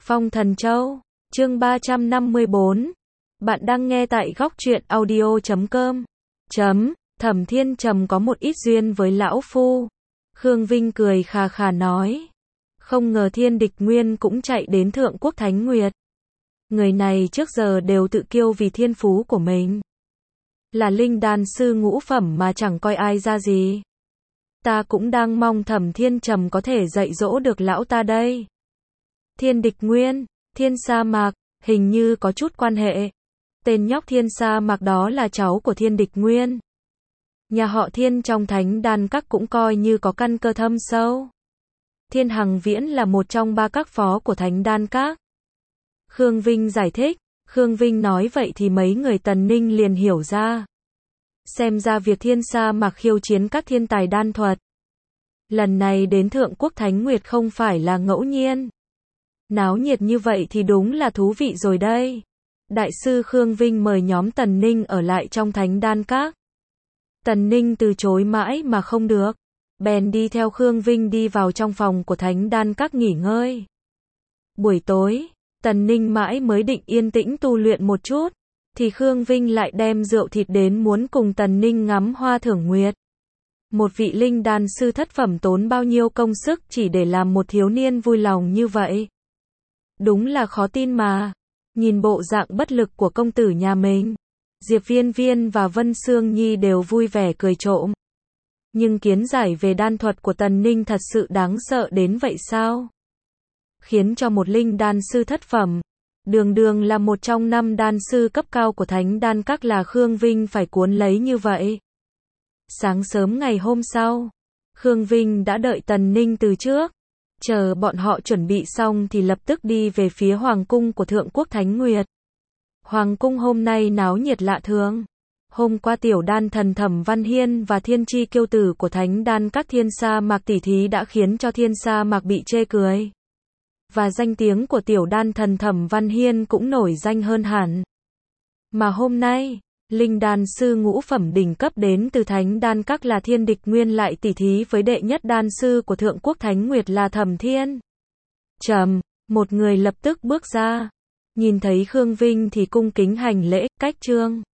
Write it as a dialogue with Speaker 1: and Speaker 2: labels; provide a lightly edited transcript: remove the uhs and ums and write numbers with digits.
Speaker 1: Phong Thần Châu, chương 354. Bạn đang nghe tại góc truyện audio.com. Thẩm Thiên Trầm có một ít duyên với lão phu. Khương Vinh cười khà khà nói. Không ngờ Thiên Địch Nguyên cũng chạy đến Thượng Quốc Thánh Nguyệt. Người này trước giờ đều tự kiêu vì thiên phú của mình. Là linh đan sư ngũ phẩm mà chẳng coi ai ra gì. Ta cũng đang mong Thẩm Thiên Trầm có thể dạy dỗ được lão ta đây. Thiên Địch Nguyên, Thiên Sa Mạc, hình như có chút quan hệ. Tên nhóc Thiên Sa Mạc đó là cháu của Thiên Địch Nguyên. Nhà họ Thiên trong Thánh Đan Các cũng coi như có căn cơ thâm sâu. Thiên Hằng Viễn là một trong ba các phó của Thánh Đan Các. Khương Vinh giải thích. Khương Vinh nói vậy thì mấy người Tần Ninh liền hiểu ra. Xem ra việc Thiên Sa Mạc khiêu chiến các thiên tài đan thuật. Lần này đến Thượng Quốc Thánh Nguyệt không phải là ngẫu nhiên. Náo nhiệt như vậy thì đúng là thú vị rồi đây. Đại sư Khương Vinh mời nhóm Tần Ninh ở lại trong Thánh Đan Các. Tần Ninh từ chối mãi mà không được. Bèn đi theo Khương Vinh đi vào trong phòng của Thánh Đan Các nghỉ ngơi. Buổi tối, Tần Ninh mãi mới định yên tĩnh tu luyện một chút. Thì Khương Vinh lại đem rượu thịt đến muốn cùng Tần Ninh ngắm hoa thưởng nguyệt. Một vị linh đan sư thất phẩm tốn bao nhiêu công sức chỉ để làm một thiếu niên vui lòng như vậy. Đúng là khó tin mà. Nhìn bộ dạng bất lực của công tử nhà mình, Diệp Viên Viên và Vân Sương Nhi đều vui vẻ cười trộm. Nhưng kiến giải về đan thuật của Tần Ninh thật sự đáng sợ đến vậy sao? Khiến cho một linh đan sư thất phẩm, đường đường là một trong 5 đan sư cấp cao của Thánh Đan Các là Khương Vinh phải cuốn lấy như vậy. Sáng sớm ngày hôm sau, Khương Vinh đã đợi Tần Ninh từ trước. Chờ bọn họ chuẩn bị xong thì lập tức đi về phía Hoàng cung của Thượng Quốc Thánh Nguyệt. Hoàng cung hôm nay náo nhiệt lạ thường. Hôm qua tiểu đan thần Thẩm Văn Hiên và thiên chi kiêu tử của Thánh Đan Các Thiên Sa Mạc tỷ thí đã khiến cho Thiên Sa Mạc bị chê cười. Và danh tiếng của tiểu đan thần Thẩm Văn Hiên cũng nổi danh hơn hẳn. Mà hôm nay, linh đan sư ngũ phẩm đỉnh cấp đến từ Thánh Đan Các là Thiên Địch Nguyên lại tỷ thí với đệ nhất đan sư của Thượng Quốc Thánh Nguyệt là Thẩm Thiên Trầm. Một người lập tức bước ra. Nhìn thấy Khương Vinh thì cung kính hành lễ, cách trương.